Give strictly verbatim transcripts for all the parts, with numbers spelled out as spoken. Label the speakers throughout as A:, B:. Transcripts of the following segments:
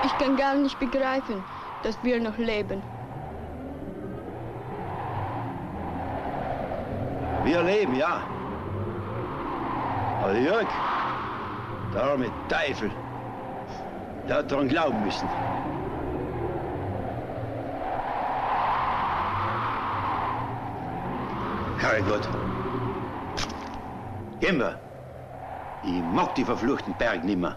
A: Ich kann gar nicht begreifen, dass wir noch leben.
B: Wir leben, ja. Aber Jörg, der arme Teufel, der hat daran glauben müssen. Herrgott. Gehen wir. Ich mag die verfluchten Berg nimmer.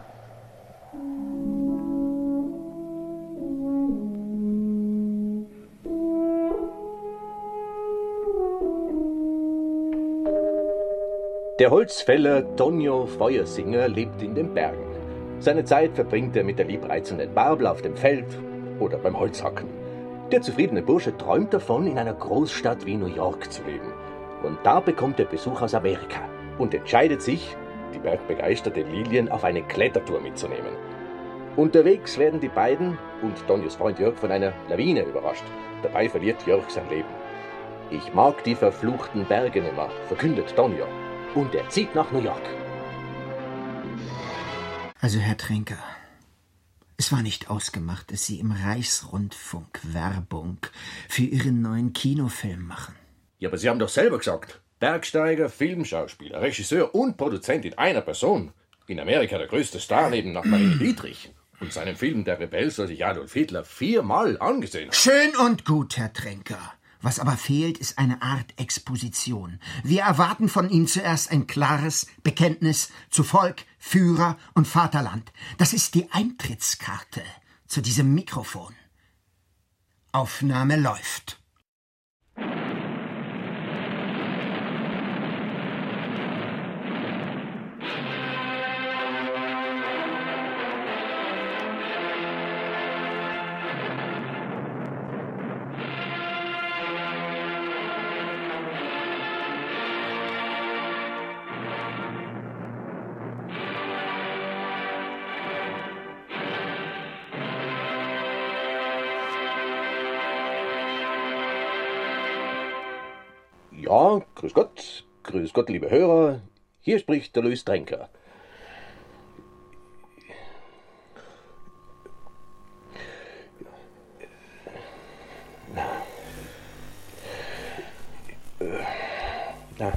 C: Der Holzfäller Tonio Feuersinger lebt in den Bergen. Seine Zeit verbringt er mit der liebreizenden Barbel auf dem Feld oder beim Holzhacken. Der zufriedene Bursche träumt davon, in einer Großstadt wie New York zu leben. Und da bekommt er Besuch aus Amerika und entscheidet sich, die bergbegeisterte Lilien auf eine Klettertour mitzunehmen. Unterwegs werden die beiden und Tonios Freund Jörg von einer Lawine überrascht. Dabei verliert Jörg sein Leben. Ich mag die verfluchten Berge nimmer, verkündet Tonio. Und er zieht nach New York.
D: Also, Herr Tränker, es war nicht ausgemacht, dass Sie im Reichsrundfunk Werbung für Ihren neuen Kinofilm machen.
C: Ja, aber Sie haben doch selber gesagt, Bergsteiger, Filmschauspieler, Regisseur und Produzent in einer Person. In Amerika der größte Star neben nach Marlene Dietrich. Und seinem Film Der Rebell soll sich Adolf Hitler viermal angesehen haben.
D: Schön und gut, Herr Tränker. Was aber fehlt, ist eine Art Exposition. Wir erwarten von ihm zuerst ein klares Bekenntnis zu Volk, Führer und Vaterland. Das ist die Eintrittskarte zu diesem Mikrofon. Aufnahme läuft.
C: Ja, grüß Gott, grüß Gott, liebe Hörer, hier spricht der Louis Tränker. Na.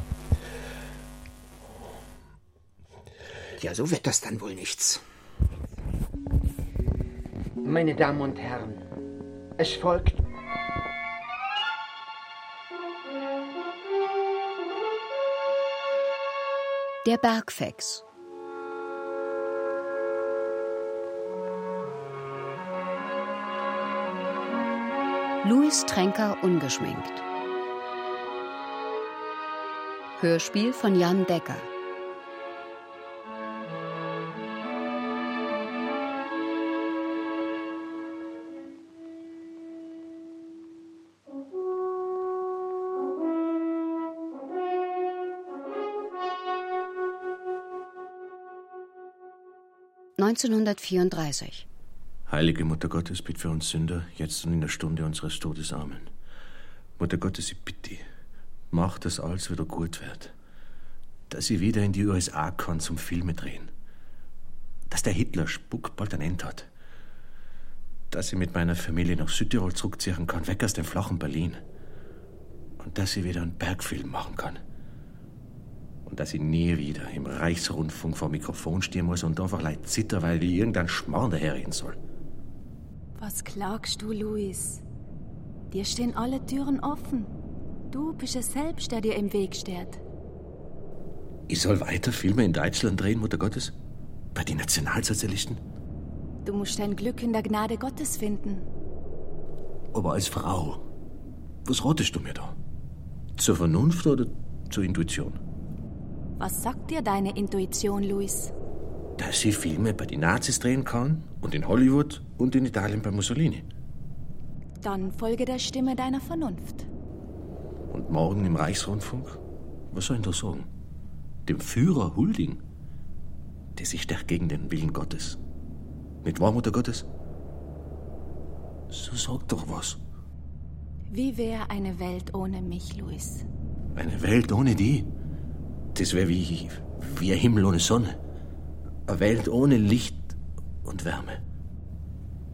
D: Ja, so wird das dann wohl nichts. Meine Damen und Herren, es folgt
E: Der Bergfex. Louis Tränker ungeschminkt. Hörspiel von Jan Decker. neunzehnhundertvierunddreißig.
F: Heilige Mutter Gottes, bitt für uns Sünder, jetzt und in der Stunde unseres Todes. Amen. Mutter Gottes, ich bitte dich, mach, dass alles wieder gut wird. Dass ich wieder in die U S A kann zum Filme drehen. Dass der Hitler-Spuck bald ein Ende hat. Dass ich mit meiner Familie nach Südtirol zurückziehen kann, weg aus dem flachen Berlin. Und dass ich wieder einen Bergfilm machen kann. Und dass ich nie wieder im Reichsrundfunk vor Mikrofon stehen muss und einfach leid zitter, weil ich irgendeinen Schmarrn daherreden soll.
G: Was klagst du, Louis? Dir stehen alle Türen offen. Du bist es selbst, der dir im Weg steht.
F: Ich soll weiter Filme in Deutschland drehen, Mutter Gottes? Bei den Nationalsozialisten?
G: Du musst dein Glück in der Gnade Gottes finden.
F: Aber als Frau, was ratest du mir da? Zur Vernunft oder zur Intuition?
G: Was sagt dir deine Intuition, Louis?
F: Dass ich Filme bei den Nazis drehen kann und in Hollywood und in Italien bei Mussolini.
G: Dann folge der Stimme deiner Vernunft.
F: Und morgen im Reichsrundfunk? Was soll ich da sagen? Dem Führer huldigen? Der sich stärkt gegen den Willen Gottes. Nicht wahr, Mutter Gottes? So sag doch was.
G: Wie wäre eine Welt ohne mich, Louis?
F: Eine Welt ohne die? Das wäre wie, wie ein Himmel ohne Sonne. Eine Welt ohne Licht und Wärme.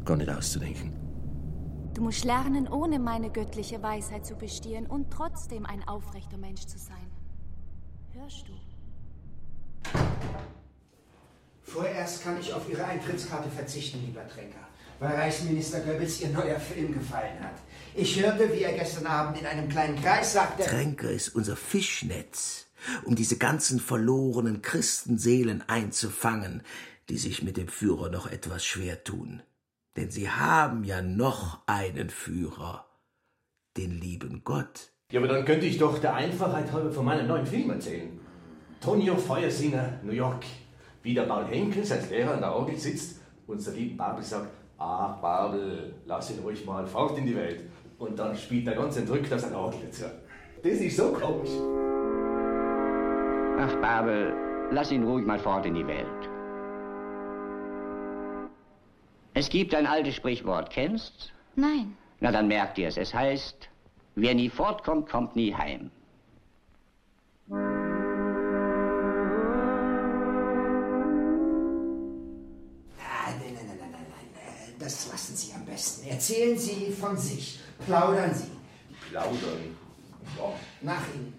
F: gar nicht auszudenken.
G: Du musst lernen, ohne meine göttliche Weisheit zu bestehen und trotzdem ein aufrechter Mensch zu sein. Hörst du?
D: Vorerst kann ich auf Ihre Eintrittskarte verzichten, lieber Tränker, weil Reichsminister Goebbels Ihr neuer Film gefallen hat. Ich hörte, wie er gestern Abend in einem kleinen Kreis sagte...
H: Tränker ist unser Fischnetz, um diese ganzen verlorenen Christenseelen einzufangen, die sich mit dem Führer noch etwas schwer tun. Denn sie haben ja noch einen Führer, den lieben Gott.
C: Ja, aber dann könnte ich doch der Einfachheit halber von meinem neuen Film erzählen. Tonio Feuersinger, New York. Wie der Paul Henkels als Lehrer an der Orgel sitzt und der lieben Barbel sagt, ach Barbel, lass ihn ruhig mal fort in die Welt. Und dann spielt er ganz entrückt aus einer Orgel dazu. Das ist so komisch.
I: Ach Barbel, lass ihn ruhig mal fort in die Welt. Es gibt ein altes Sprichwort, kennst's?
G: Nein.
I: Na, dann merkt ihr es. Es heißt, wer nie fortkommt, kommt nie heim.
D: Nein, nein, nein, nein, nein, das lassen Sie am besten. Erzählen Sie von sich. Plaudern Sie.
C: Plaudern? Ja.
D: Nach Ihnen.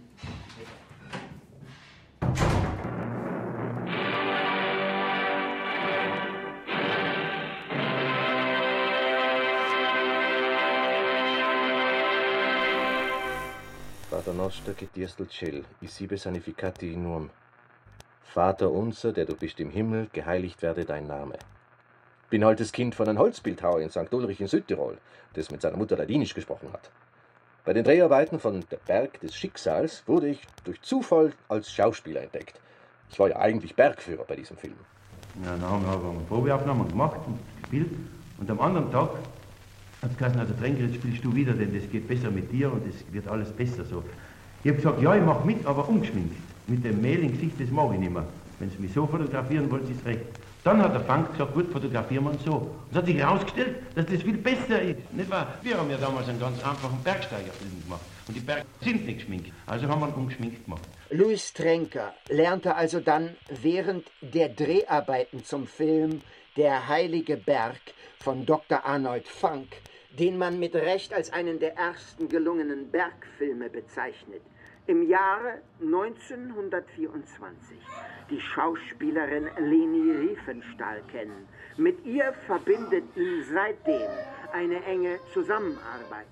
F: Pater Noster getiestelt Cell, i sibe sanificati in nuam. Vater unser, der du bist im Himmel, geheiligt werde dein Name. Bin halt das Kind von einem Holzbildhauer in Sankt Ulrich in Südtirol, das mit seiner Mutter Ladinisch gesprochen hat. Bei den Dreharbeiten von Der Berg des Schicksals wurde ich durch Zufall als Schauspieler entdeckt. Ich war ja eigentlich Bergführer bei diesem Film.
J: Ja, dann haben wir aber eine Probeaufnahme gemacht und gespielt. Und am anderen Tag hat es geheißen, also Tränker, jetzt spielst du wieder, denn das geht besser mit dir und es wird alles besser so. Ich habe gesagt, ja, ich mache mit, aber ungeschminkt. Mit dem Mehl im Gesicht, das mag ich nicht mehr. Wenn Sie mich so fotografieren wollen, ist es recht. Dann hat der Frank gesagt, gut, fotografieren wir uns so. Und es hat sich herausgestellt, dass das viel besser ist. Nicht wahr? Wir haben ja damals einen ganz einfachen Bergsteigerfilm gemacht. Und die Berge sind nicht geschminkt. Also haben wir ihn ungeschminkt gemacht.
D: Louis Tränker lernte also dann während der Dreharbeiten zum Film Der Heilige Berg von Doktor Arnold Fanck, den man mit Recht als einen der ersten gelungenen Bergfilme bezeichnet, im Jahre neunzehnhundertvierundzwanzig die Schauspielerin Leni Riefenstahl kennen. Mit ihr verbindet ihn seitdem eine enge Zusammenarbeit.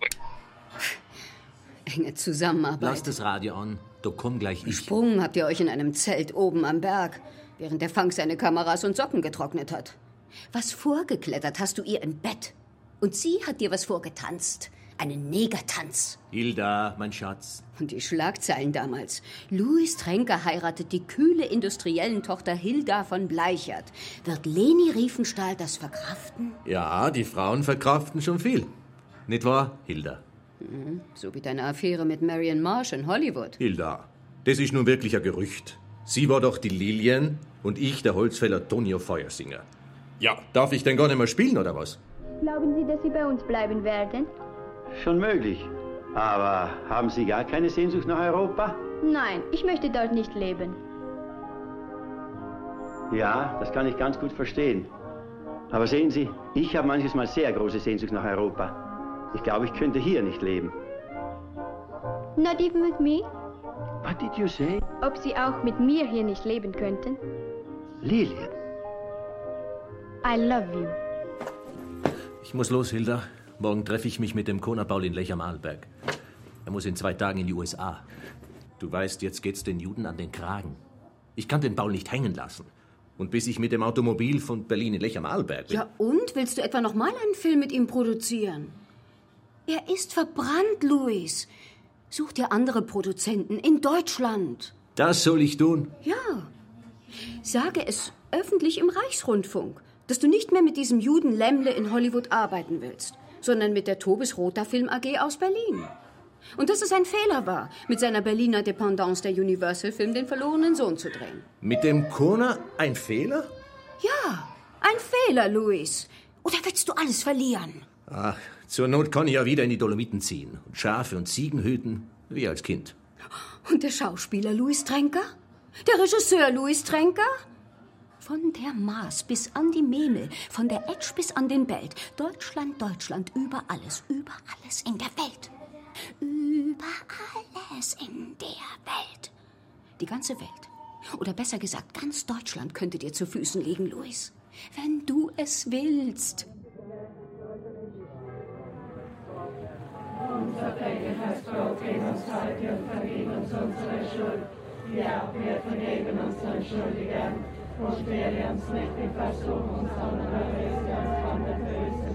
K: Enge Zusammenarbeit?
L: Lasst das Radio an, da komm gleich ich.
K: Gesprungen habt ihr euch in einem Zelt oben am Berg, während der Funk seine Kameras und Socken getrocknet hat. Was vorgeklettert hast du ihr im Bett. Und sie hat dir was vorgetanzt. Einen Negertanz.
L: Hilda, mein Schatz.
K: Und die Schlagzeilen damals. Louis Tränker heiratet die kühle Industriellentochter Hilda von Bleichert. Wird Leni Riefenstahl das verkraften?
L: Ja, die Frauen verkraften schon viel. Nicht wahr, Hilda?
K: Mhm, so wie deine Affäre mit Marion Marsh in Hollywood.
L: Hilda, das ist nun wirklich ein Gerücht. Sie war doch die Lilien und ich der Holzfäller Tonio Feuersinger. Ja, darf ich denn gar nicht mehr spielen, oder was?
A: Glauben Sie, dass Sie bei uns bleiben werden?
B: Schon möglich. Aber haben Sie gar keine Sehnsucht nach Europa?
A: Nein, ich möchte dort nicht leben.
B: Ja, das kann ich ganz gut verstehen. Aber sehen Sie, ich habe manches Mal sehr große Sehnsucht nach Europa. Ich glaube, ich könnte hier nicht leben.
A: Not even with me?
B: What did you say?
A: Ob Sie auch mit mir hier nicht leben könnten?
B: Lilien.
A: I love you.
L: Ich muss los, Hilda. Morgen treffe ich mich mit dem Kona Paul in Lech am Arlberg. Er muss in zwei Tagen in die U S A. Du weißt, jetzt geht's den Juden an den Kragen. Ich kann den Paul nicht hängen lassen. Und bis ich mit dem Automobil von Berlin in Lech am Arlberg bin...
K: Ja, und? Willst du etwa noch mal einen Film mit ihm produzieren? Er ist verbrannt, Louis. Such dir andere Produzenten in Deutschland.
L: Das soll ich tun?
K: Ja. Sage es öffentlich im Reichsrundfunk, dass du nicht mehr mit diesem Juden Lämmle in Hollywood arbeiten willst, sondern mit der Tobis Rother Film A G aus Berlin. Und dass es ein Fehler war, mit seiner Berliner Dependance der Universal Film Den verlorenen Sohn zu drehen.
L: Mit dem Kona ein Fehler?
K: Ja, ein Fehler, Louis. Oder willst du alles verlieren?
L: Ach, zur Not kann ich ja wieder in die Dolomiten ziehen und Schafe und Ziegen hüten, wie als Kind.
K: Und der Schauspieler Louis Tränker? Der Regisseur Louis Tränker? Von der Maas bis an die Memel, von der Etsch bis an den Belt. Deutschland, Deutschland, über alles, über alles in der Welt. Über alles in der Welt. Die ganze Welt. Oder besser gesagt, ganz Deutschland könnte dir zu Füßen liegen, Louis. Wenn du es willst.
M: Unser Vergeltnis, gegen uns heute und vergib uns unsere Schuld, wie auch wir vergeben unseren Schuldigern. Und stelle uns nicht in Versuchung, sondern erlöse uns von dem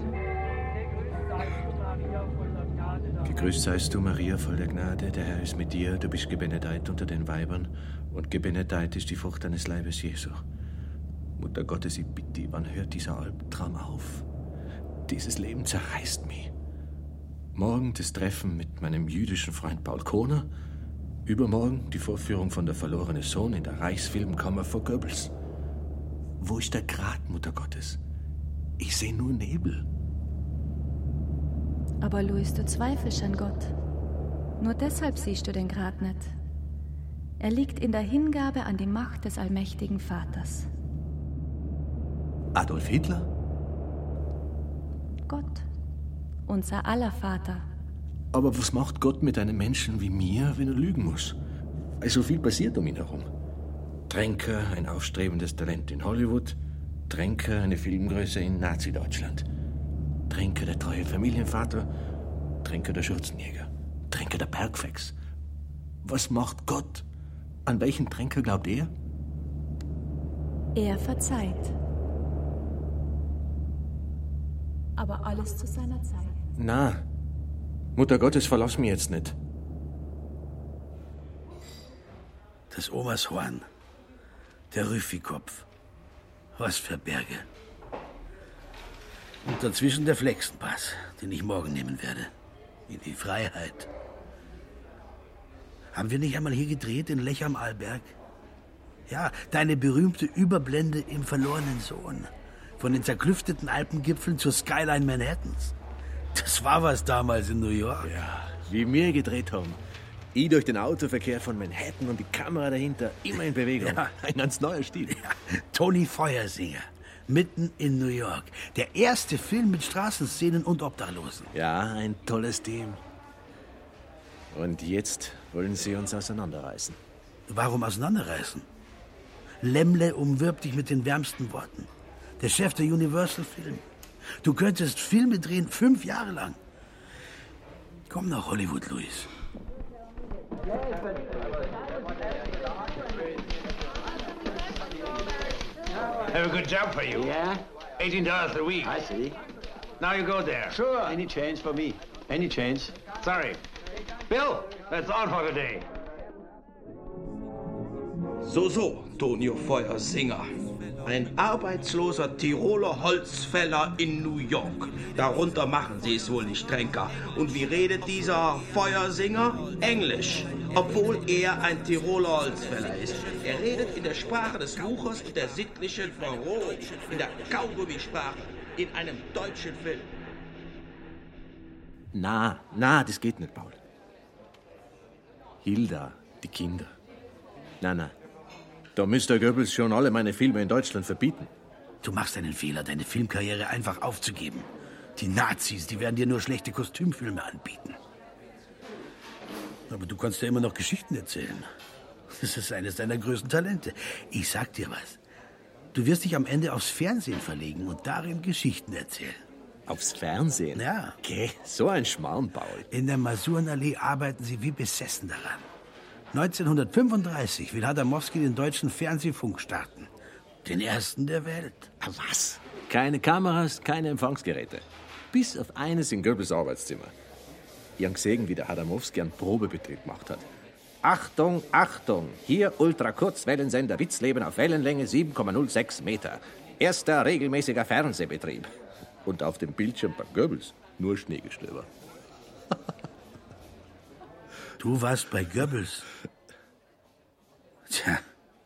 M: Bösen.
F: Gegrüßt seist du, Maria, voll der Gnade, der Herr ist mit dir, du bist gebenedeit unter den Weibern, und gebenedeit ist die Frucht deines Leibes, Jesu. Mutter Gottes, ich bitte dich, wann hört dieser Albtraum auf? Dieses Leben zerreißt mich. Morgen das Treffen mit meinem jüdischen Freund Paul Kohner, übermorgen die Vorführung von Der verlorene Sohn in der Reichsfilmkammer vor Goebbels. Wo ist der Grat, Mutter Gottes? Ich sehe nur Nebel.
G: Aber Louis, du zweifelst an Gott. Nur deshalb siehst du den Grat nicht. Er liegt in der Hingabe an die Macht des allmächtigen Vaters.
F: Adolf Hitler?
G: Gott, unser aller Vater.
F: Aber was macht Gott mit einem Menschen wie mir, wenn er lügen muss? Also viel passiert um ihn herum. Tränker, ein aufstrebendes Talent in Hollywood. Tränker, eine Filmgröße in Nazi-Deutschland. Tränker, der treue Familienvater. Tränker, der Schürzenjäger. Tränker, der Bergfex. Was macht Gott? An welchen Tränker glaubt er?
G: Er verzeiht. Aber alles zu seiner Zeit.
F: Na, Mutter Gottes, verlass mich jetzt nicht.
H: Das Omas Horn. Der Rüffikopf. Was für Berge. Und dazwischen der Flexenpass, den ich morgen nehmen werde. In die Freiheit. Haben wir nicht einmal hier gedreht, in Lech am Arlberg? Ja, deine berühmte Überblende im verlorenen Sohn. Von den zerklüfteten Alpengipfeln zur Skyline Manhattans. Das war was damals in New York.
F: Ja, wie wir gedreht haben. Ich durch den Autoverkehr von Manhattan und die Kamera dahinter, immer in Bewegung.
H: Ja.
F: Ein ganz neuer Stil.
H: Ja. Tony Feuersinger, mitten in New York. Der erste Film mit Straßenszenen und Obdachlosen.
F: Ja, ein tolles Team. Und jetzt wollen sie uns auseinanderreißen.
H: Warum auseinanderreißen? Lämmle umwirbt dich mit den wärmsten Worten. Der Chef der Universal Film. Du könntest Filme drehen, fünf Jahre lang. Komm nach Hollywood, Louis.
J: Have a good job for you.
B: Yeah?
J: eighteen dollars a week.
B: I see.
J: Now you go there.
B: Sure, any change for me. Any change.
J: Sorry. Bill, that's all for today.
N: So, so, Tonio Feuersinger. Ein arbeitsloser Tiroler Holzfäller in New York. Darunter machen Sie es wohl nicht, Tränker. Und wie redet dieser Feuersinger? Englisch. Obwohl er ein Tiroler Holzfäller ist. Er redet in der Sprache des Wuchers und der sittlichen Verrohung. In der Kaugummisprache. In einem deutschen Film.
F: Na, na, das geht nicht, Paul. Hilda, die Kinder. Na, na. Da müsste Goebbels schon alle meine Filme in Deutschland verbieten.
H: Du machst einen Fehler, deine Filmkarriere einfach aufzugeben. Die Nazis, die werden dir nur schlechte Kostümfilme anbieten. Aber du kannst ja immer noch Geschichten erzählen. Das ist eines deiner größten Talente. Ich sag dir was. Du wirst dich am Ende aufs Fernsehen verlegen und darin Geschichten erzählen.
F: Aufs Fernsehen?
H: Ja.
F: Okay, so ein Schmarrn, Paul.
H: In der Masurenallee arbeiten sie wie besessen daran. neunzehnhundertfünfunddreißig will Adamowski den deutschen Fernsehfunk starten. Den ersten der Welt.
F: Was? Keine Kameras, keine Empfangsgeräte. Bis auf eines in Goebbels Arbeitszimmer. Ich habe gesehen, wie der Adamowski einen Probebetrieb gemacht hat. Achtung, Achtung! Hier Ultrakurzwellensender Witzleben auf Wellenlänge sieben Komma null sechs Meter. Erster regelmäßiger Fernsehbetrieb. Und auf dem Bildschirm bei Goebbels nur Schneegestöber.
H: Du warst bei Goebbels. Tja,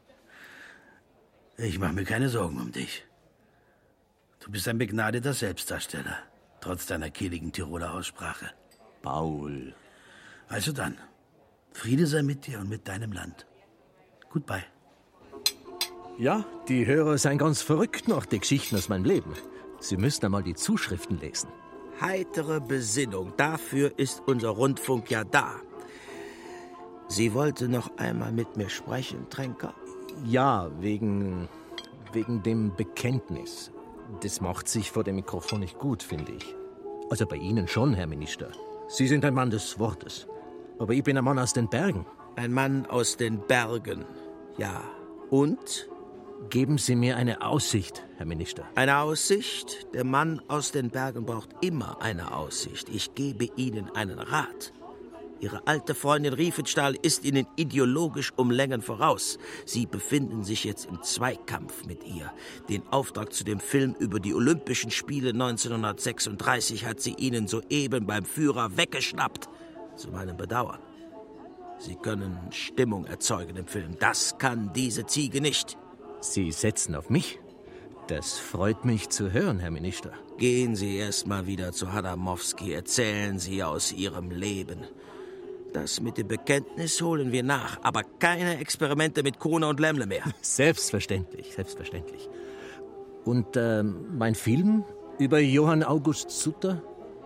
H: ich mache mir keine Sorgen um dich. Du bist ein begnadeter Selbstdarsteller, trotz deiner kehligen Tiroler Aussprache.
F: Paul.
H: Also dann, Friede sei mit dir und mit deinem Land. Goodbye.
L: Ja, die Hörer seien ganz verrückt nach den Geschichten aus meinem Leben. Sie müssten einmal die Zuschriften lesen.
H: Heitere Besinnung, dafür ist unser Rundfunk ja da. Sie wollte noch einmal mit mir sprechen, Tränker?
L: Ja, wegen, wegen dem Bekenntnis. Das macht sich vor dem Mikrofon nicht gut, finde ich. Also bei Ihnen schon, Herr Minister. Sie sind ein Mann des Wortes. Aber ich bin ein Mann aus den Bergen.
H: Ein Mann aus den Bergen, ja. Und?
L: Geben Sie mir eine Aussicht, Herr Minister.
H: Eine Aussicht? Der Mann aus den Bergen braucht immer eine Aussicht. Ich gebe Ihnen einen Rat. Ihre alte Freundin Riefenstahl ist Ihnen ideologisch um Längen voraus. Sie befinden sich jetzt im Zweikampf mit ihr. Den Auftrag zu dem Film über die Olympischen Spiele neunzehnhundertsechsunddreißig hat sie Ihnen soeben beim Führer weggeschnappt. Zu meinem Bedauern. Sie können Stimmung erzeugen im Film. Das kann diese Ziege nicht.
L: Sie setzen auf mich? Das freut mich zu hören, Herr Minister.
H: Gehen Sie erst mal wieder zu Hadamowski. Erzählen Sie aus Ihrem Leben. Das mit dem Bekenntnis holen wir nach, aber keine Experimente mit Kohner und Lämmle mehr.
L: Selbstverständlich, selbstverständlich. Und äh, mein Film über Johann August Sutter?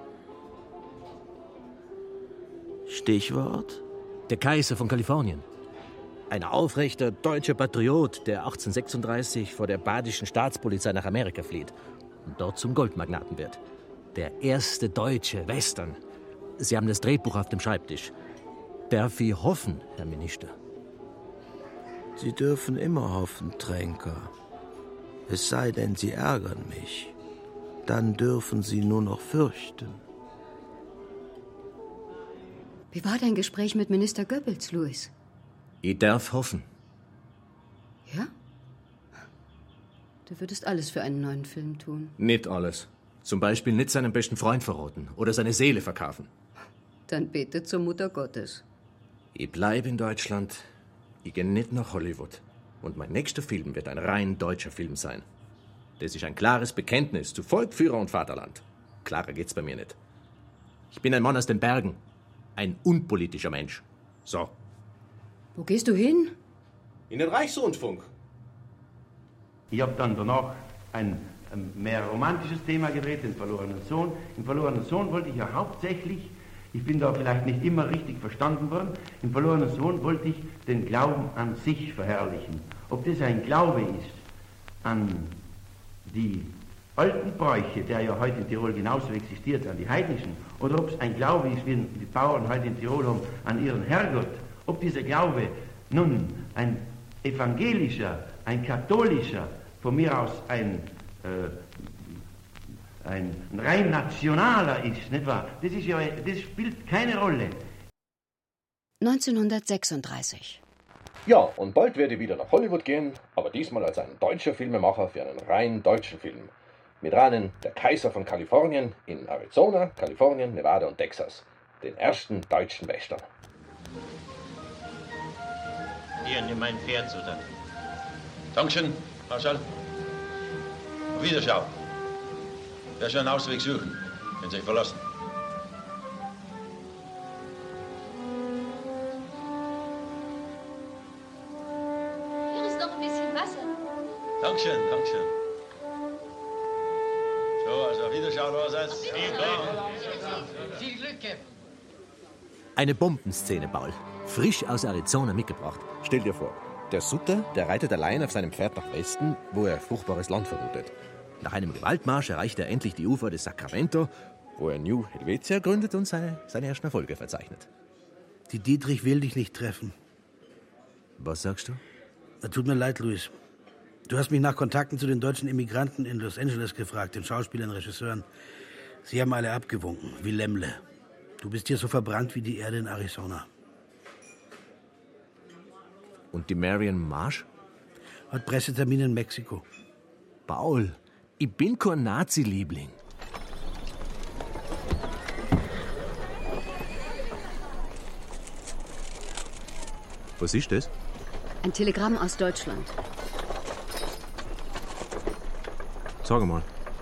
H: Stichwort?
L: Der Kaiser von Kalifornien. Ein aufrechter deutscher Patriot, der achtzehnhundertsechsunddreißig vor der badischen Staatspolizei nach Amerika flieht und dort zum Goldmagnaten wird. Der erste deutsche Western. Sie haben das Drehbuch auf dem Schreibtisch. Darf ich hoffen, Herr Minister?
H: Sie dürfen immer hoffen, Tränker. Es sei denn, Sie ärgern mich. Dann dürfen Sie nur noch fürchten.
K: Wie war dein Gespräch mit Minister Goebbels, Louis?
L: Ich darf hoffen.
K: Ja? Du würdest alles für einen neuen Film tun.
L: Nicht alles. Zum Beispiel nicht seinen besten Freund verraten oder seine Seele verkaufen.
K: Dann bete zur Mutter Gottes.
L: Ich bleibe in Deutschland. Ich gehe nicht nach Hollywood. Und mein nächster Film wird ein rein deutscher Film sein. Das ist ein klares Bekenntnis zu Volk, Führer und Vaterland. Klarer geht's bei mir nicht. Ich bin ein Mann aus den Bergen. Ein unpolitischer Mensch. So.
K: Wo gehst du hin?
L: In den Reichsrundfunk.
J: Ich habe dann danach ein, ein mehr romantisches Thema gedreht, den verlorenen Sohn. Im verlorenen Sohn wollte ich ja hauptsächlich, ich bin da vielleicht nicht immer richtig verstanden worden, im verlorenen Sohn wollte ich den Glauben an sich verherrlichen. Ob das ein Glaube ist an die alten Bräuche, der ja heute in Tirol genauso existiert, an die heidnischen, oder ob es ein Glaube ist, wie die Bauern heute in Tirol haben, an ihren Herrgott. Ob dieser Glaube nun ein evangelischer, ein katholischer, von mir aus ein, äh, ein rein nationaler ist, nicht wahr? Das, ist ja, das spielt keine Rolle.
E: neunzehnhundertsechsunddreißig.
C: Ja, und bald werde ich wieder nach Hollywood gehen, aber diesmal als ein deutscher Filmemacher für einen rein deutschen Film. Mit Rahmen Der Kaiser von Kalifornien in Arizona, Kalifornien, Nevada und Texas. Den ersten deutschen Western.
O: Hier, nimm mein Pferd, Susan. Dankeschön, Marschall. Auf Wiederschauen. Ich werde schon einen Ausweg suchen, wenn Sie sich verlassen.
P: Hier ist noch ein bisschen Wasser.
O: Dankeschön, Dankeschön. So, also auf Wiederschauen, allerseits. Viel Glück.
P: Viel Glück, Captain.
L: Eine Bombenszene, Paul. Frisch aus Arizona mitgebracht.
C: Stell dir vor, der Sutter, der reitet allein auf seinem Pferd nach Westen, wo er fruchtbares Land vermutet.
L: Nach einem Gewaltmarsch erreicht er endlich die Ufer des Sacramento,
C: wo er New Helvetia gründet und seine, seine ersten Erfolge verzeichnet.
Q: Die Dietrich will dich nicht treffen.
L: Was sagst du?
Q: Na, tut mir leid, Louis. Du hast mich nach Kontakten zu den deutschen Immigranten in Los Angeles gefragt, den Schauspielern, Regisseuren. Sie haben alle abgewunken, wie Lämmle. Du bist hier so verbrannt wie die Erde in Arizona.
L: Und die Marion Marsh?
Q: Hat Pressetermin in Mexiko.
L: Paul, ich bin kein Nazi-Liebling. Was ist das?
K: Ein Telegramm aus Deutschland.
F: Sag mal.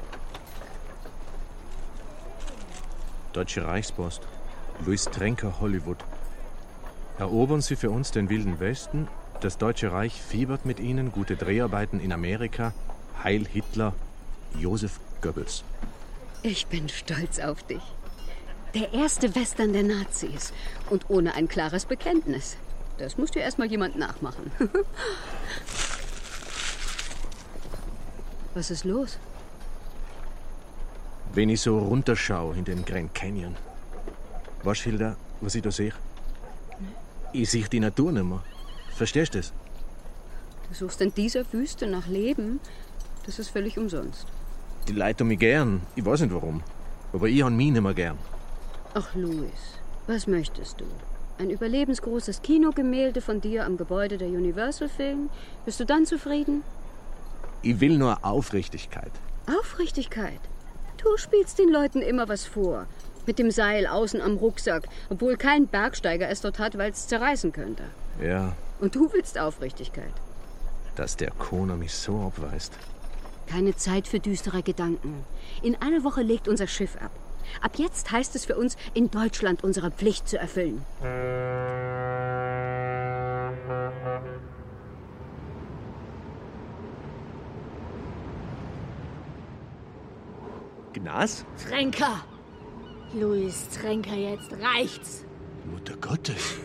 F: Deutsche Reichspost. Louis Tränker, Hollywood. Erobern Sie für uns den Wilden Westen, Das Deutsche Reich fiebert mit ihnen, gute Dreharbeiten in Amerika, Heil Hitler, Josef Goebbels.
K: Ich bin stolz auf dich. Der erste Western der Nazis. Und ohne ein klares Bekenntnis. Das muss dir erstmal jemand nachmachen. Was ist los?
F: Wenn ich so runterschaue in den Grand Canyon, weißt du, Hilda, was ich da sehe? Ich sehe die Natur nicht mehr. Verstehst du das?
K: Du suchst in dieser Wüste nach Leben. Das ist völlig umsonst.
F: Die Leute haben mich gern. Ich weiß nicht warum. Aber ich habe mich nicht mehr gern.
K: Ach, Louis, was möchtest du? Ein überlebensgroßes Kinogemälde von dir am Gebäude der Universal Film? Bist du dann zufrieden?
F: Ich will nur Aufrichtigkeit.
K: Aufrichtigkeit? Du spielst den Leuten immer was vor. Mit dem Seil außen am Rucksack, obwohl kein Bergsteiger es dort hat, weil es zerreißen könnte.
F: Ja.
K: Und du willst Aufrichtigkeit.
F: Dass der Kona mich so abweist.
K: Keine Zeit für düstere Gedanken. In einer Woche legt unser Schiff ab. Ab jetzt heißt es für uns, in Deutschland unsere Pflicht zu erfüllen.
F: Gnas?
R: Tränker! Louis Tränker, jetzt reicht's.
F: Mutter Gottes.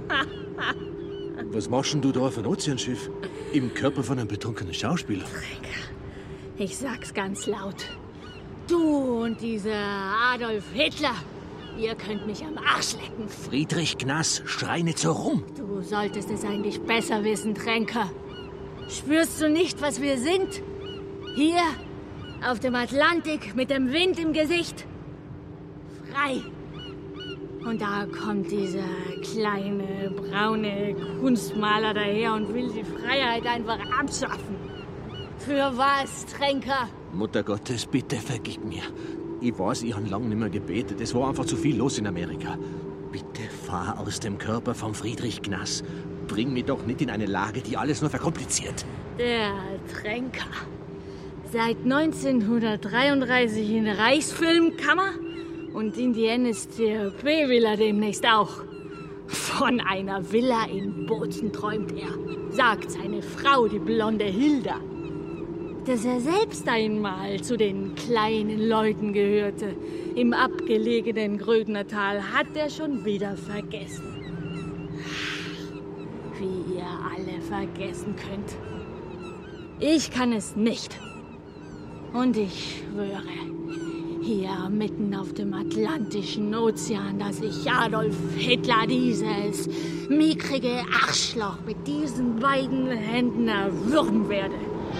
F: Was machst denn du da auf einem Ozeanschiff? Im Körper von einem betrunkenen Schauspieler?
R: Tränker, ich sag's ganz laut. Du und dieser Adolf Hitler, ihr könnt mich am Arsch lecken.
L: Friedrich Gnas, schrei nicht so rum.
R: Du solltest es eigentlich besser wissen, Tränker. Spürst du nicht, was wir sind? Hier, auf dem Atlantik, mit dem Wind im Gesicht. Frei. Und da kommt dieser kleine, braune Kunstmaler daher und will die Freiheit einfach abschaffen. Für was, Tränker?
L: Mutter Gottes, bitte vergib mir. Ich weiß, ich habe lange nicht mehr gebetet. Es war einfach zu viel los in Amerika. Bitte fahr aus dem Körper von Friedrich Gnas. Bring mich doch nicht in eine Lage, die alles nur verkompliziert.
R: Der Tränker. Seit neunzehnhundertdreiunddreißig in der Reichsfilmkammer und in die N S D A P-Villa demnächst auch. Von einer Villa in Bozen träumt er, sagt seine Frau, die blonde Hilda. Dass er selbst einmal zu den kleinen Leuten gehörte, im abgelegenen Grödnertal, hat er schon wieder vergessen. Wie ihr alle vergessen könnt. Ich kann es nicht. Und ich schwöre, hier mitten auf dem Atlantischen Ozean, dass ich Adolf Hitler, dieses mickrige Arschloch, mit diesen beiden Händen erwürgen werde.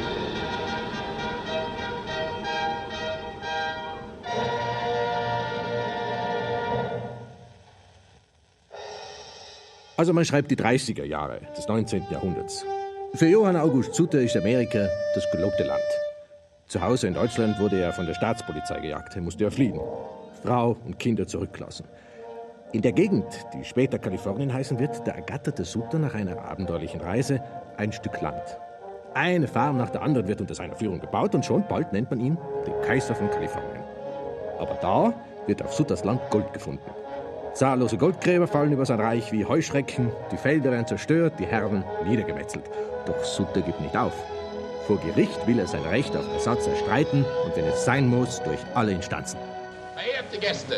F: Also man schreibt die dreißiger Jahre des neunzehnten Jahrhunderts. Für Johann August Sutter ist Amerika das gelobte Land. Zu Hause in Deutschland wurde er von der Staatspolizei gejagt. Er musste ja fliehen. Frau und Kinder zurücklassen. In der Gegend, die später Kalifornien heißen wird, da ergatterte Sutter nach einer abenteuerlichen Reise ein Stück Land. Eine Farm nach der anderen wird unter seiner Führung gebaut und schon bald nennt man ihn den Kaiser von Kalifornien. Aber da wird auf Sutters Land Gold gefunden. Zahllose Goldgräber fallen über sein Reich wie Heuschrecken, die Felder werden zerstört, die Herren niedergemetzelt. Doch Sutter gibt nicht auf. Vor Gericht will er sein Recht auf Ersatz erstreiten und wenn es sein muss, durch alle Instanzen.
S: Verehrte Gäste,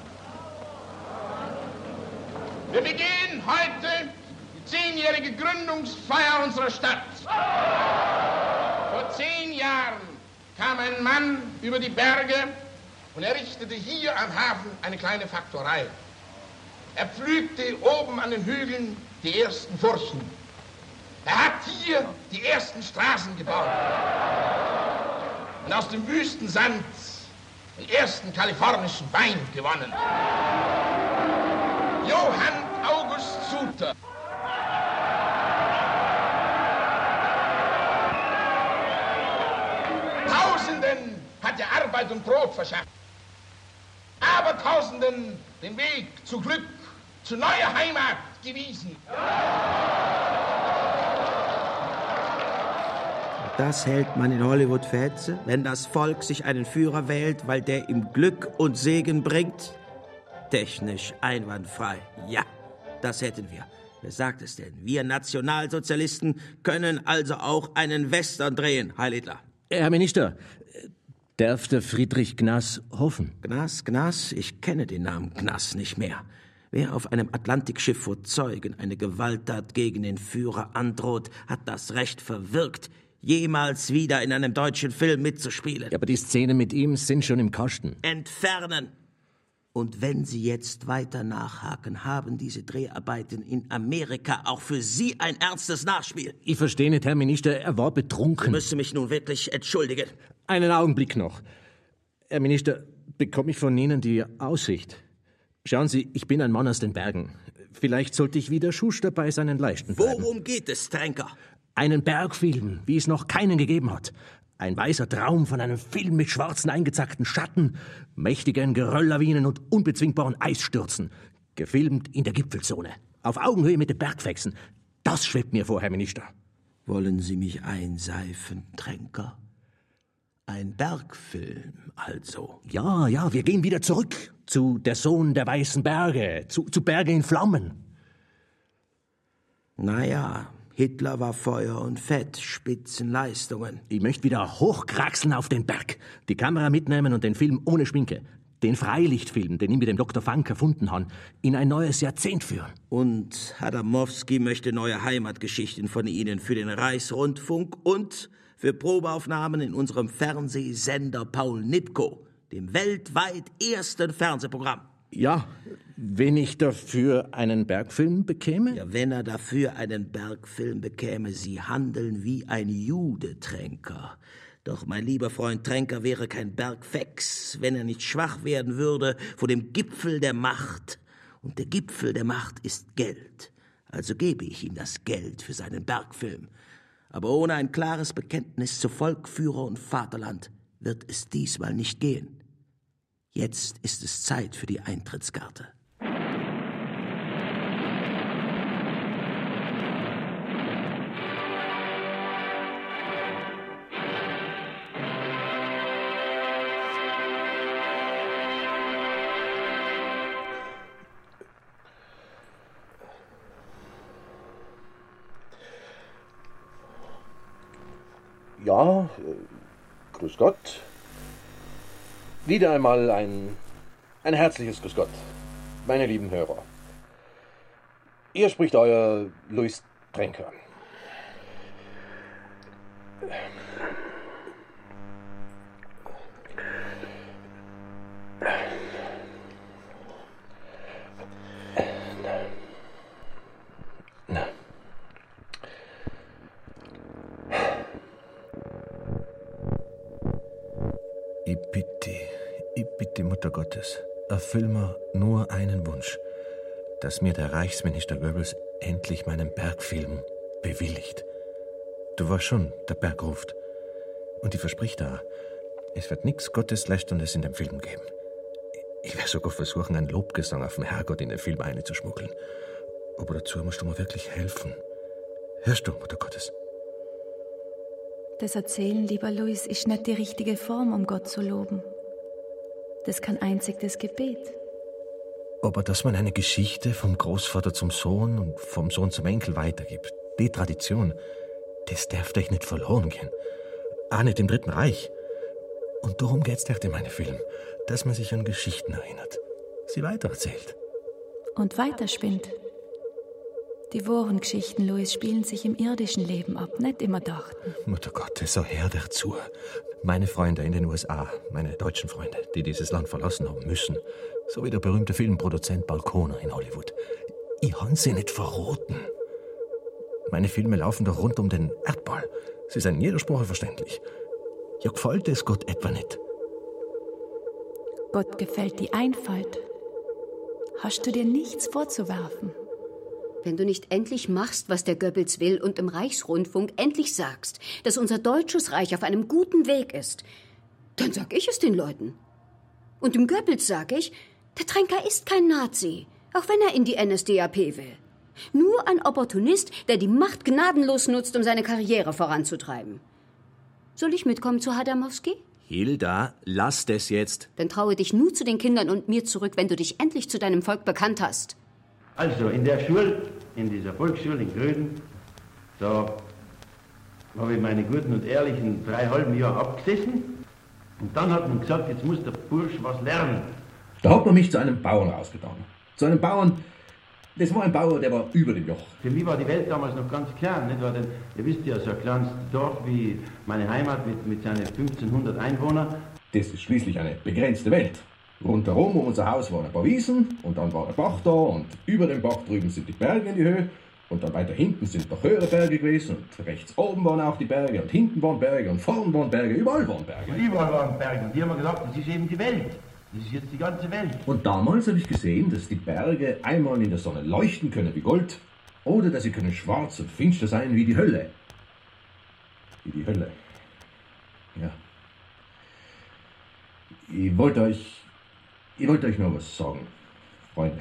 S: wir begehen heute die zehnjährige Gründungsfeier unserer Stadt. Vor zehn Jahren kam ein Mann über die Berge und errichtete hier am Hafen eine kleine Faktorei. Er pflügte oben an den Hügeln die ersten Furchen. Er hat hier die ersten Straßen gebaut. Und aus dem Wüstensand den ersten kalifornischen Wein gewonnen. Johann August Sutter. Tausenden hat er Arbeit und Brot verschafft. Aber Tausenden den Weg zu Glück, zu neuer Heimat gewiesen.
H: Das hält man in Hollywood für Hetze, wenn das Volk sich einen Führer wählt, weil der ihm Glück und Segen bringt? Technisch einwandfrei. Ja, das hätten wir. Wer sagt es denn? Wir Nationalsozialisten können also auch einen Western drehen, Heil Hitler.
L: Herr Minister, darf der Friedrich Gnass hoffen?
H: Gnass, Gnass? Ich kenne den Namen Gnass nicht mehr. Wer auf einem Atlantikschiff vor Zeugen eine Gewalttat gegen den Führer androht, hat das Recht verwirkt, jemals wieder in einem deutschen Film mitzuspielen.
L: Ja, aber die Szenen mit ihm sind schon im Kasten.
H: Entfernen! Und wenn Sie jetzt weiter nachhaken, haben diese Dreharbeiten in Amerika auch für Sie ein ernstes Nachspiel.
L: Ich verstehe nicht, Herr Minister, er war betrunken.
H: Sie müssen mich nun wirklich entschuldigen.
L: Einen Augenblick noch. Herr Minister, bekomme ich von Ihnen die Aussicht? Schauen Sie, ich bin ein Mann aus den Bergen. Vielleicht sollte ich wie der Schuster bei seinen Leisten bleiben.
H: Worum geht es, Tränker?
L: Einen Bergfilm, wie es noch keinen gegeben hat. Ein weißer Traum von einem Film mit schwarzen eingezackten Schatten, mächtigen Gerölllawinen und unbezwingbaren Eisstürzen. Gefilmt in der Gipfelzone, auf Augenhöhe mit den Bergfexen. Das schwebt mir vor, Herr Minister.
H: Wollen Sie mich einseifen, Tränker? Ein Bergfilm, also?
L: Ja, ja, wir gehen wieder zurück zu Der Sohn der weißen Berge, zu, zu Berge in Flammen.
H: Naja, Hitler war Feuer und Fett, Spitzenleistungen.
L: Ich möchte wieder hochkraxeln auf den Berg, die Kamera mitnehmen und den Film ohne Schminke, den Freilichtfilm, den ich mit dem Doktor Funk erfunden habe, in ein neues Jahrzehnt führen.
H: Und Adamowski möchte neue Heimatgeschichten von Ihnen für den Reichsrundfunk und für Probeaufnahmen in unserem Fernsehsender Paul Nipkow, dem weltweit ersten Fernsehprogramm.
L: Ja, wenn ich dafür einen Bergfilm bekäme?
H: Ja, wenn er dafür einen Bergfilm bekäme, Sie handeln wie ein Jude, Tränker. Doch mein lieber Freund Tränker wäre kein Bergfex, wenn er nicht schwach werden würde vor dem Gipfel der Macht. Und der Gipfel der Macht ist Geld. Also gebe ich ihm das Geld für seinen Bergfilm. Aber ohne ein klares Bekenntnis zu Volk, Führer und Vaterland wird es diesmal nicht gehen. Jetzt ist es Zeit für die Eintrittskarte.
C: Ja, äh, grüß Gott. Wieder einmal ein, ein herzliches Grüß Gott, meine lieben Hörer. Hier spricht euer Louis Tränker.
F: Ich bitte, ich bitte, Mutter Gottes, erfüll mir nur einen Wunsch, dass mir der Reichsminister Goebbels endlich meinen Bergfilm bewilligt. Du weißt schon, der Berg ruft. Und ich versprich da, es wird nichts Gotteslästerndes in dem Film geben. Ich werde sogar versuchen, einen Lobgesang auf den Herrgott in den Film einzuschmuggeln. Aber dazu musst du mir wirklich helfen. Hörst du, Mutter Gottes?
G: Das Erzählen, lieber Louis, ist nicht die richtige Form, um Gott zu loben. Das kann einzig das Gebet.
F: Aber dass man eine Geschichte vom Großvater zum Sohn und vom Sohn zum Enkel weitergibt, die Tradition, das darf euch nicht verloren gehen. Auch nicht im Dritten Reich. Und darum geht's echt in meinen Filmen, dass man sich an Geschichten erinnert, sie weitererzählt.
G: Und weiterspinnt. Die wahren Geschichten, Louis, spielen sich im irdischen Leben ab, nicht immer dachten.
F: Mutter Gottes, so hör dazu. Meine Freunde in den U S A, meine deutschen Freunde, die dieses Land verlassen haben müssen, so wie der berühmte Filmproduzent Balconer in Hollywood, ich han sie nicht verroten. Meine Filme laufen doch rund um den Erdball. Sie sind in jeder Sprache verständlich. Ja, gefällt es Gott etwa nicht?
G: Gott gefällt die Einfalt. Hast du dir nichts vorzuwerfen?
K: Wenn du nicht endlich machst, was der Goebbels will und im Reichsrundfunk endlich sagst, dass unser deutsches Reich auf einem guten Weg ist, dann sag ich es den Leuten. Und dem Goebbels sag ich, der Tränker ist kein Nazi, auch wenn er in die N S D A P will. Nur ein Opportunist, der die Macht gnadenlos nutzt, um seine Karriere voranzutreiben. Soll ich mitkommen zu Hadamowski?
L: Hilda, lass das jetzt.
K: Dann traue dich nur zu den Kindern und mir zurück, wenn du dich endlich zu deinem Volk bekannt hast.
J: Also, in der Schule in dieser Volksschule in Gröden. Da habe ich meine guten und ehrlichen drei halben Jahre abgesessen. Und dann hat man gesagt, jetzt muss der Bursch was lernen.
C: Da hat man mich zu einem Bauern ausgetan. Zu einem Bauern, das war ein Bauer, der war über dem Joch.
J: Für mich war die Welt damals noch ganz klein. Nicht? Weil, ihr wisst ja, so ein kleines Dorf wie meine Heimat mit, mit seinen fünfzehnhundert Einwohnern.
C: Das ist schließlich eine begrenzte Welt. Rundherum um unser Haus waren ein paar Wiesen und dann war der Bach da und über dem Bach drüben sind die Berge in die Höhe und dann weiter hinten sind noch höhere Berge gewesen und rechts oben waren auch die Berge und hinten waren Berge und vorn waren Berge, überall waren Berge.
J: Und überall waren Berge und die haben mir gesagt, das ist eben die Welt. Das ist jetzt die ganze Welt.
C: Und damals habe ich gesehen, dass die Berge einmal in der Sonne leuchten können wie Gold oder dass sie können schwarz und finster sein wie die Hölle. Wie die Hölle. Ja. Ich wollte euch, ich wollte euch nur was sagen, Freunde.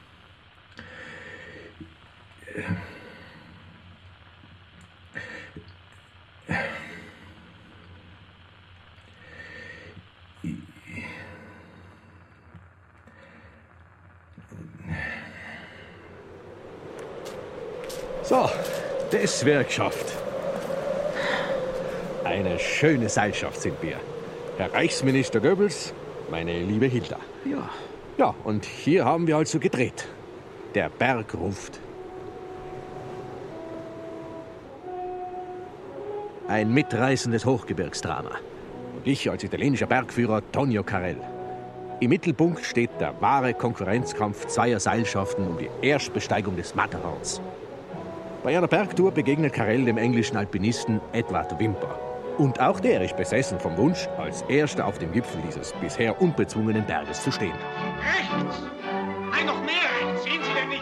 L: So, das wäre geschafft. Eine schöne Seilschaft sind wir. Herr Reichsminister Goebbels, meine liebe Hilda.
H: Ja.
L: Ja, und hier haben wir also gedreht. Der Berg ruft. Ein mitreißendes Hochgebirgsdrama. Und ich als italienischer Bergführer Tonio Carrel. Im Mittelpunkt steht der wahre Konkurrenzkampf zweier Seilschaften um die Erstbesteigung des Matterhorns. Bei einer Bergtour begegnet Carrel dem englischen Alpinisten Edward Whymper. Und auch der ist besessen vom Wunsch, als Erster auf dem Gipfel dieses bisher unbezwungenen Berges zu stehen.
S: Rechts! Nein, noch mehr rechts! Sehen Sie denn nicht?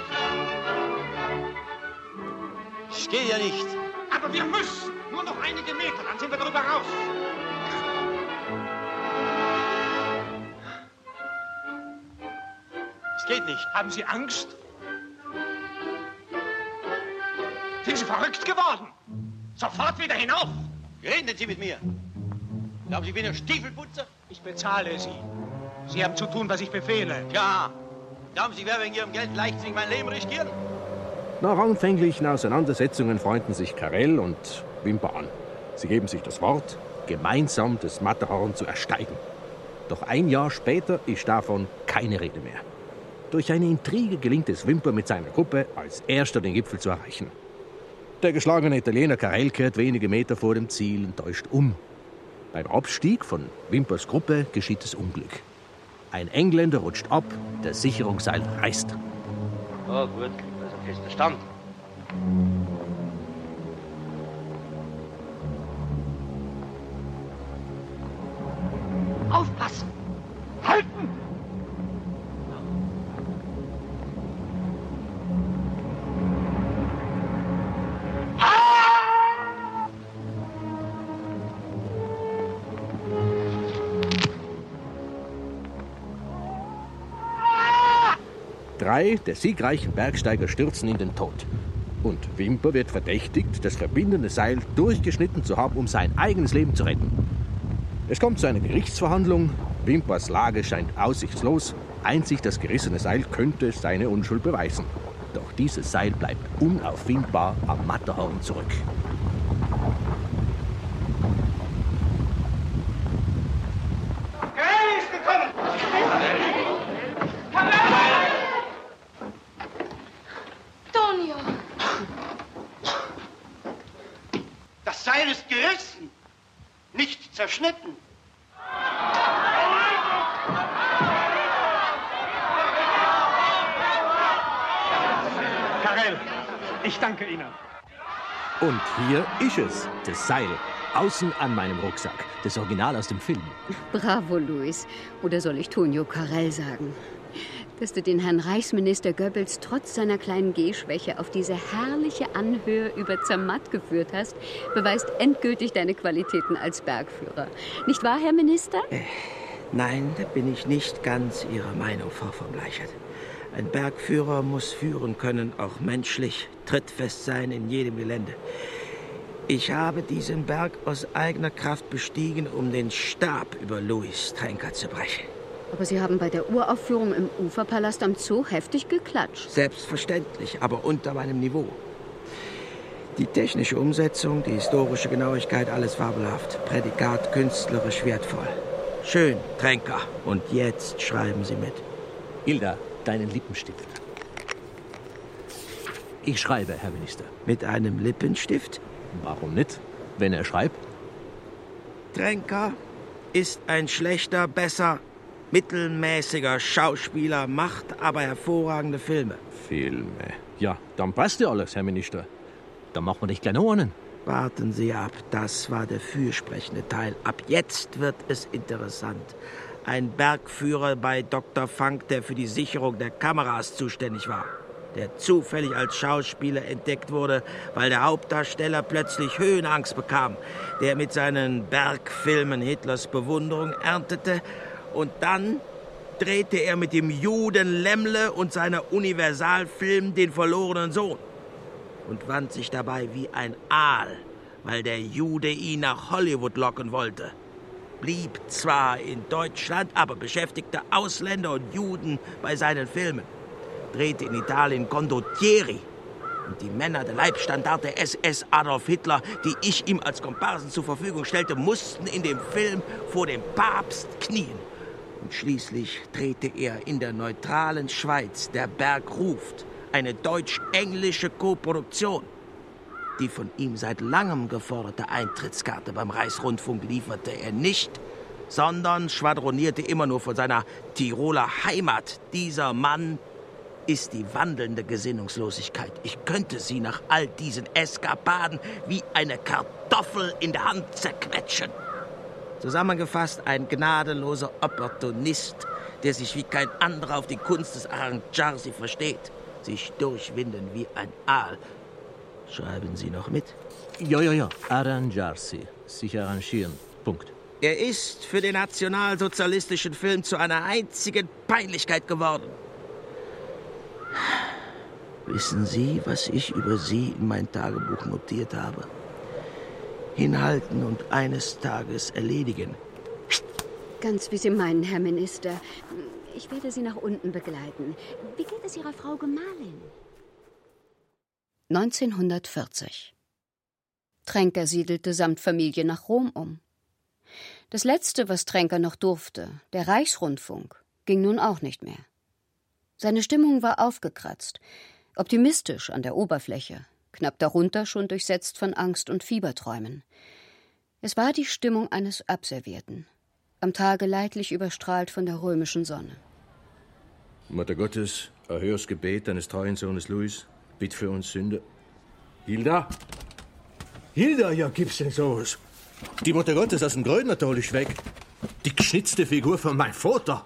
O: Ich gehe ja nicht.
S: Aber wir müssen! Nur noch einige Meter, dann sind wir drüber raus.
O: Es geht nicht.
S: Haben Sie Angst? Sind Sie verrückt geworden? Sofort wieder hinauf!
O: Reden Sie mit mir. Glauben Sie, ich bin ein Stiefelputzer?
S: Ich bezahle Sie. Sie haben zu tun, was ich befehle.
O: Ja. Glauben Sie, wer wegen Ihrem Geld leichtsinnig mein Leben riskieren?
L: Nach anfänglichen Auseinandersetzungen freunden sich Carrel und Whymper an. Sie geben sich das Wort, gemeinsam das Matterhorn zu ersteigen. Doch ein Jahr später ist davon keine Rede mehr. Durch eine Intrige gelingt es Whymper mit seiner Gruppe, als Erster den Gipfel zu erreichen. Der geschlagene Italiener Carrel kehrt wenige Meter vor dem Ziel und täuscht um. Beim Abstieg von Whympers Gruppe geschieht das Unglück. Ein Engländer rutscht ab, der Sicherungsseil reißt.
O: Oh gut, das ist ein fester Stand.
S: Aufpassen! Halten!
L: Drei der siegreichen Bergsteiger stürzen in den Tod. Und Whymper wird verdächtigt, das verbindende Seil durchgeschnitten zu haben, um sein eigenes Leben zu retten. Es kommt zu einer Gerichtsverhandlung. Whympers Lage scheint aussichtslos. Einzig das gerissene Seil könnte seine Unschuld beweisen. Doch dieses Seil bleibt unauffindbar am Matterhorn zurück.
S: Das Seil ist gerissen, nicht zerschnitten.
T: Carrel, ich danke Ihnen.
L: Und hier ist es, das Seil, außen an meinem Rucksack, das Original aus dem Film.
K: Bravo, Louis. Oder soll ich Tonio Carrel sagen? Dass du den Herrn Reichsminister Goebbels trotz seiner kleinen Gehschwäche auf diese herrliche Anhöhe über Zermatt geführt hast, beweist endgültig deine Qualitäten als Bergführer. Nicht wahr, Herr Minister?
H: Äh, nein, da bin ich nicht ganz Ihrer Meinung, Frau von Bleichert. Ein Bergführer muss führen können, auch menschlich, trittfest sein in jedem Gelände. Ich habe diesen Berg aus eigener Kraft bestiegen, um den Stab über Louis Trenker zu brechen.
K: Aber Sie haben bei der Uraufführung im Uferpalast am Zoo heftig geklatscht.
H: Selbstverständlich, aber unter meinem Niveau. Die technische Umsetzung, die historische Genauigkeit, alles fabelhaft. Prädikat künstlerisch wertvoll. Schön, Tränker. Und jetzt schreiben Sie mit.
L: Hilda, deinen Lippenstift. Ich schreibe, Herr Minister.
H: Mit einem Lippenstift?
L: Warum nicht, wenn er schreibt?
H: Tränker ist ein schlechter, besser, mittelmäßiger Schauspieler, macht aber hervorragende Filme.
L: Filme? Ja, dann passt ja alles, Herr Minister. Dann machen wir dich gleich noch einen.
H: Warten Sie ab, das war der fürsprechende Teil. Ab jetzt wird es interessant. Ein Bergführer bei Doktor Funk, der für die Sicherung der Kameras zuständig war. Der zufällig als Schauspieler entdeckt wurde, weil der Hauptdarsteller plötzlich Höhenangst bekam. Der mit seinen Bergfilmen Hitlers Bewunderung erntete. Und dann drehte er mit dem Juden Lämmle und seiner Universalfilm Den verlorenen Sohn. Und wand sich dabei wie ein Aal, weil der Jude ihn nach Hollywood locken wollte. Blieb zwar in Deutschland, aber beschäftigte Ausländer und Juden bei seinen Filmen. Drehte in Italien Condottieri. Und die Männer der Leibstandarte der S S Adolf Hitler, die ich ihm als Komparsen zur Verfügung stellte, mussten in dem Film vor dem Papst knien. Und schließlich drehte er in der neutralen Schweiz Der Berg ruft, eine deutsch-englische Koproduktion. Die von ihm seit langem geforderte Eintrittskarte beim Reichsrundfunk lieferte er nicht, sondern schwadronierte immer nur von seiner Tiroler Heimat. Dieser Mann ist die wandelnde Gesinnungslosigkeit. Ich könnte sie nach all diesen Eskapaden wie eine Kartoffel in der Hand zerquetschen. Zusammengefasst ein gnadenloser Opportunist, der sich wie kein anderer auf die Kunst des Arrangiarsi versteht. Sich durchwinden wie ein Aal. Schreiben Sie noch mit?
L: Ja, ja, ja. Arrangiarsi. Sich arrangieren. Punkt.
H: Er ist für den nationalsozialistischen Film zu einer einzigen Peinlichkeit geworden. Wissen Sie, was ich über Sie in mein Tagebuch notiert habe? Hinhalten und eines Tages erledigen.
K: Ganz wie Sie meinen, Herr Minister. Ich werde Sie nach unten begleiten. Wie geht es Ihrer Frau Gemahlin?
E: neunzehnhundertvierzig. Tränker siedelte samt Familie nach Rom um. Das Letzte, was Tränker noch durfte, der Reichsrundfunk, ging nun auch nicht mehr. Seine Stimmung war aufgekratzt, optimistisch an der Oberfläche, knapp darunter schon durchsetzt von Angst und Fieberträumen. Es war die Stimmung eines Abservierten, am Tage leidlich überstrahlt von der römischen Sonne.
F: Mutter Gottes, erhöre das Gebet deines treuen Sohnes Louis, bitt für uns Sünder. Hilda? Hilda, ja, gibt's denn sowas?
L: Die Mutter Gottes aus dem Grödnertal ist weg. Die geschnitzte Figur von meinem Vater.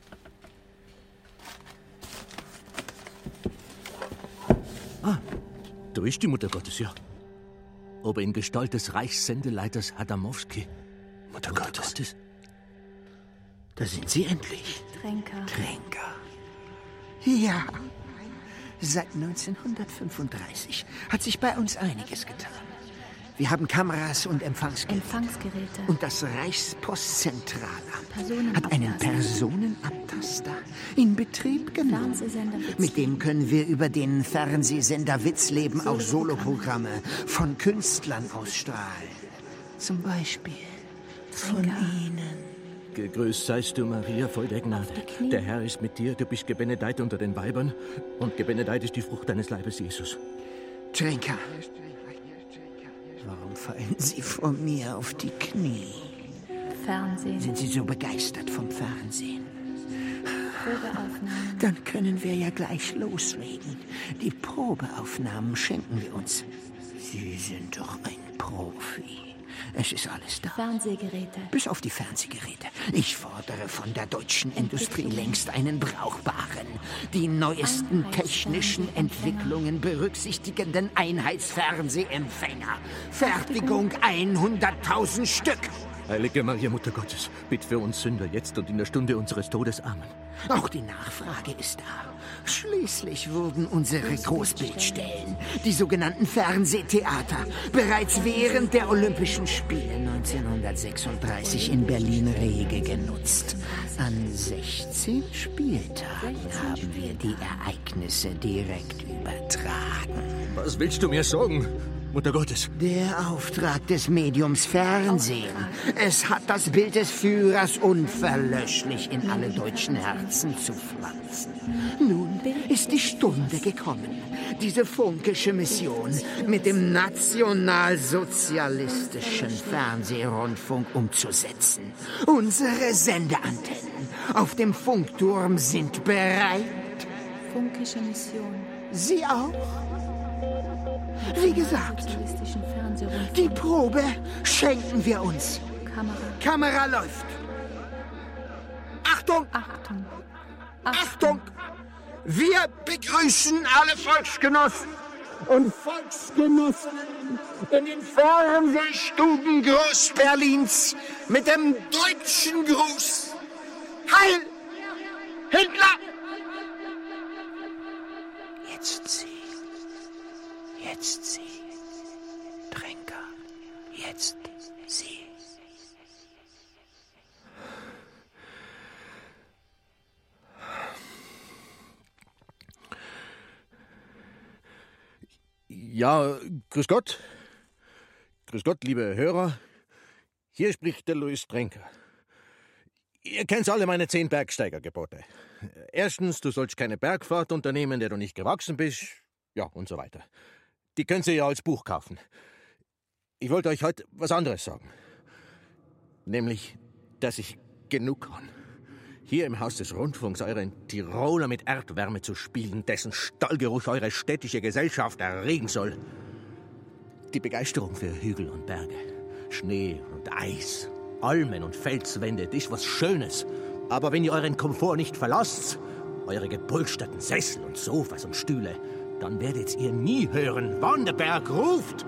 L: Ah, da ist die Mutter Gottes, ja. Aber in Gestalt des Reichssendeleiters Adamowski.
D: Mutter Gottes. Gottes. Da sind Sie endlich.
G: Tränker.
D: Tränker. Ja. Seit neunzehnhundertfünfunddreißig hat sich bei uns einiges getan. Wir haben Kameras und Empfangsgeräte.
G: Empfangsgeräte.
D: Und das Reichspostzentralamt hat einen Personenabtaster in Betrieb genommen. Mit dem können wir über den Fernsehsender Witzleben auch Soloprogramme von Künstlern ausstrahlen. Zum Beispiel von Ihnen.
L: Gegrüßt seist du, Maria, voll der Gnade. Der Herr ist mit dir, du bist gebenedeit unter den Weibern und gebenedeit ist die Frucht deines Leibes, Jesus.
D: Tränker, warum fallen Sie vor mir auf die Knie?
G: Fernsehen.
D: Sind Sie so begeistert vom Fernsehen?
G: Probeaufnahmen.
D: Dann können wir ja gleich loslegen. Die Probeaufnahmen schenken wir uns. Sie sind doch ein Profi. Es ist alles da.
G: Fernsehgeräte.
D: Bis auf die Fernsehgeräte. Ich fordere von der deutschen Industrie längst einen brauchbaren, die neuesten technischen Entwicklungen berücksichtigenden Einheitsfernsehempfänger. Fertigung hunderttausend Stück.
C: Heilige Maria, Mutter Gottes, bitt für uns Sünder jetzt und in der Stunde unseres Todes. Amen.
D: Auch die Nachfrage ist da. Schließlich wurden unsere Großbildstellen, die sogenannten Fernsehtheater, bereits während der Olympischen Spiele neunzehnhundertsechsunddreißig in Berlin rege genutzt. An sechzehn Spieltagen haben wir die Ereignisse direkt übertragen.
C: Was willst du mir sagen, Mutter Gottes?
D: Der Auftrag des Mediums Fernsehen. Es hat das Bild des Führers unverlöschlich in alle deutschen Herzen zu pflanzen. Nun ist die Stunde gekommen, diese funkische Mission mit dem nationalsozialistischen Fernsehrundfunk umzusetzen. Unsere Sendeantennen auf dem Funkturm sind bereit.
G: Funkische Mission.
D: Sie auch? Wie gesagt, die Probe schenken wir uns.
G: Kamera.
D: Kamera läuft. Achtung!
G: Achtung!
D: Achtung! Wir begrüßen alle Volksgenossen und Volksgenossinnen in den Fernsehstuben Groß-Berlins mit dem deutschen Gruß. Heil Hitler! Jetzt Sie. Jetzt Sie, Tränker, jetzt Sie.
C: Ja, grüß Gott. Grüß Gott, liebe Hörer. Hier spricht der Louis Tränker. Ihr kennt alle meine zehn Bergsteigergebote. Erstens, du sollst keine Bergfahrt unternehmen, der du nicht gewachsen bist. Ja, und so weiter. Die könnt ihr ja als Buch kaufen. Ich wollte euch heute was anderes sagen. Nämlich, dass ich genug kann. Hier im Haus des Rundfunks euren Tiroler mit Erdwärme zu spielen, dessen Stallgeruch eure städtische Gesellschaft erregen soll. Die Begeisterung für Hügel und Berge, Schnee und Eis, Almen und Felswände, das ist was Schönes. Aber wenn ihr euren Komfort nicht verlasst, eure gepolsterten Sessel und Sofas und Stühle, dann werdet ihr nie hören, wann der Berg ruft.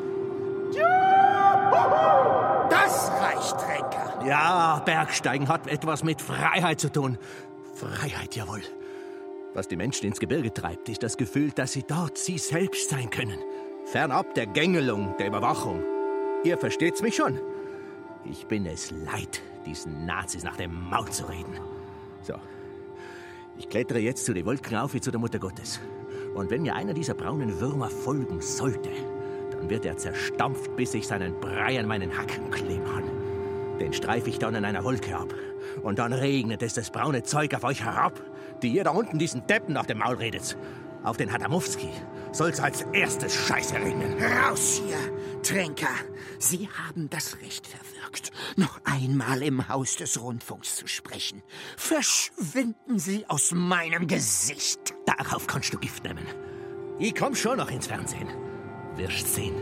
D: Das reicht, Tränker.
C: Ja, Bergsteigen hat etwas mit Freiheit zu tun. Freiheit, jawohl. Was die Menschen ins Gebirge treibt, ist das Gefühl, dass sie dort sie selbst sein können. Fernab der Gängelung, der Überwachung. Ihr versteht's mich schon. Ich bin es leid, diesen Nazis nach dem Maul zu reden. So, ich klettere jetzt zu den Wolken auf wie zu der Mutter Gottes. Und wenn mir einer dieser braunen Würmer folgen sollte, dann wird er zerstampft, bis ich seinen Brei an meinen Hacken kleben kann. Den streife ich dann in einer Wolke ab. Und dann regnet es das braune Zeug auf euch herab, die ihr da unten diesen Deppen nach dem Maul redet. Auf den Hadamowski soll's als erstes Scheiße regnen.
D: Raus hier, Tränker. Sie haben das Recht verwirkt, noch einmal im Haus des Rundfunks zu sprechen. Verschwinden Sie aus meinem Gesicht.
C: Darauf kannst du Gift nehmen. Ich komm schon noch ins Fernsehen. Wirst sehen.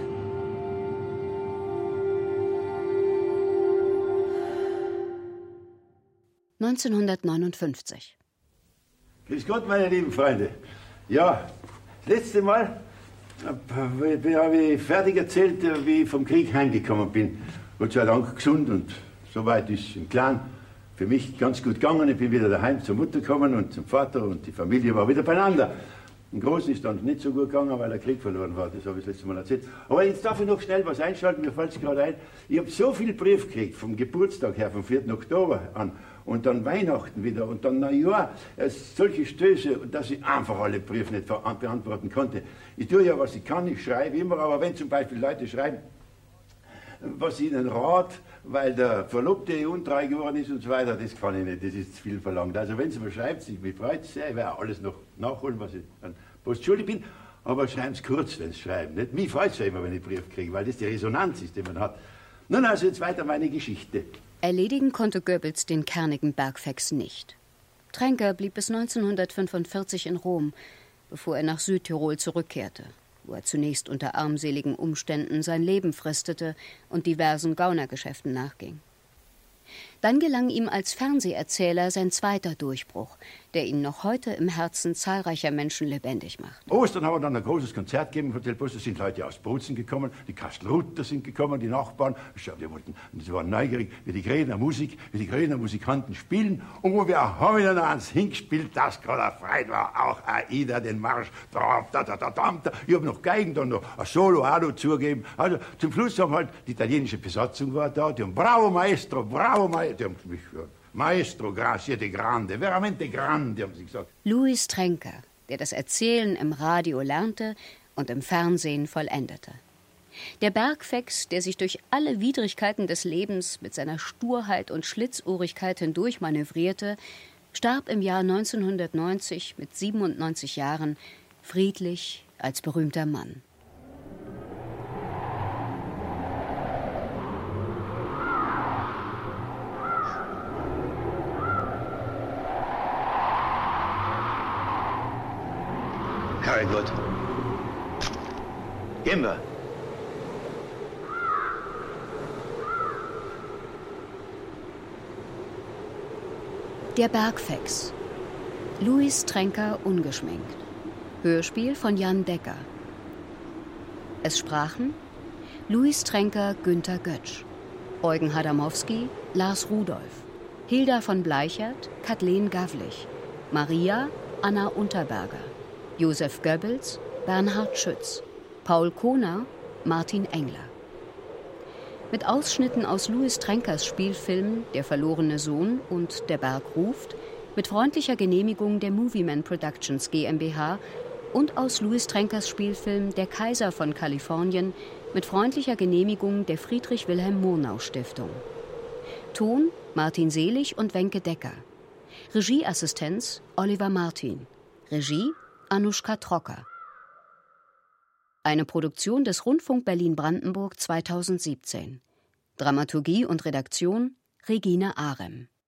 E: neunzehnhundertneunundfünfzig.
B: Grüß Gott, meine lieben Freunde. Ja, das letzte Mal habe ich fertig erzählt, wie ich vom Krieg heimgekommen bin. Gott sei Dank gesund und soweit ist im Clan für mich ganz gut gegangen. Ich bin wieder daheim zur Mutter gekommen und zum Vater und die Familie war wieder beieinander. Im Großen ist dann nicht so gut gegangen, weil der Krieg verloren war, das habe ich das letzte Mal erzählt. Aber jetzt darf ich noch schnell was einschalten, mir fällt es gerade ein. Ich habe so viel Brief gekriegt, vom Geburtstag her, vom vierten Oktober an, und dann Weihnachten wieder, und dann Neujahr, solche Stöße, dass ich einfach alle Briefe nicht beantworten konnte. Ich tue ja, was ich kann, ich schreibe immer, aber wenn zum Beispiel Leute schreiben, was ihnen rat, weil der Verlobte untreu geworden ist und so weiter, das kann ich nicht, das ist zu viel verlangt. Also wenn Sie mir schreibt, ich mich freut sehr, ich werde alles noch nachholen, was ich an Post schuldig bin, aber schreiben Sie kurz, wenn Sie schreiben. Nicht? Mich freut es ja immer, wenn ich Brief kriege, weil das die Resonanz ist, die man hat. Nun also jetzt weiter meine Geschichte.
E: Erledigen konnte Goebbels den kernigen Bergfex nicht. Tränker blieb bis neunzehnhundertfünfundvierzig in Rom, bevor er nach Südtirol zurückkehrte, wo er zunächst unter armseligen Umständen sein Leben fristete und diversen Gaunergeschäften nachging. Dann gelang ihm als Fernseherzähler sein zweiter Durchbruch, der ihn noch heute im Herzen zahlreicher Menschen lebendig macht.
B: Ostern haben wir dann ein großes Konzert gegeben im Hotel Bus. Da sind Leute aus Bozen gekommen, die Kastelruther sind gekommen, die Nachbarn. Die, wollten, die waren neugierig, wie die Gräner Musik, wie die Gräner Musikanten spielen. Und wo wir haben ihnen eins hingespielt, das gerade Freude war, auch Aida, den Marsch. Da, da, da, da, da. Ich habe noch Geigen, dann noch ein Solo auch noch zugegeben. Also zum Schluss haben halt die italienische Besatzung war da, die haben Bravo Maestro, Bravo Maestro, die haben mich Maestro, grazie di grande, veramente grande, haben sie gesagt.
E: Louis Trenker, der das Erzählen im Radio lernte und im Fernsehen vollendete. Der Bergfex, der sich durch alle Widrigkeiten des Lebens mit seiner Sturheit und Schlitzohrigkeit hindurch manövrierte, starb im Jahr neunzehnhundertneunzig mit siebenundneunzig Jahren friedlich als berühmter Mann.
O: Very good. Gehen wir.
E: Der Bergfex. Louis Trenker ungeschminkt. Hörspiel von Jan Decker. Es sprachen Louis Trenker, Günter Götsch, Eugen Hadamowski, Lars Rudolph, Hilda von Bleichert, Kathleen Gavlich, Maria, Anna Unterberger, Josef Goebbels, Bernhard Schütz, Paul Kohner, Martin Engler. Mit Ausschnitten aus Louis Trenkers Spielfilmen Der verlorene Sohn und Der Berg ruft, mit freundlicher Genehmigung der Movieman Productions GmbH und aus Louis Trenkers Spielfilm Der Kaiser von Kalifornien mit freundlicher Genehmigung der Friedrich-Wilhelm-Murnau-Stiftung. Ton Martin Selig und Wenke Decker. Regieassistenz Oliver Martin. Regie Anuschka Trocker. Eine Produktion des Rundfunk Berlin-Brandenburg zweitausendsiebzehn. Dramaturgie und Redaktion Regine Arem.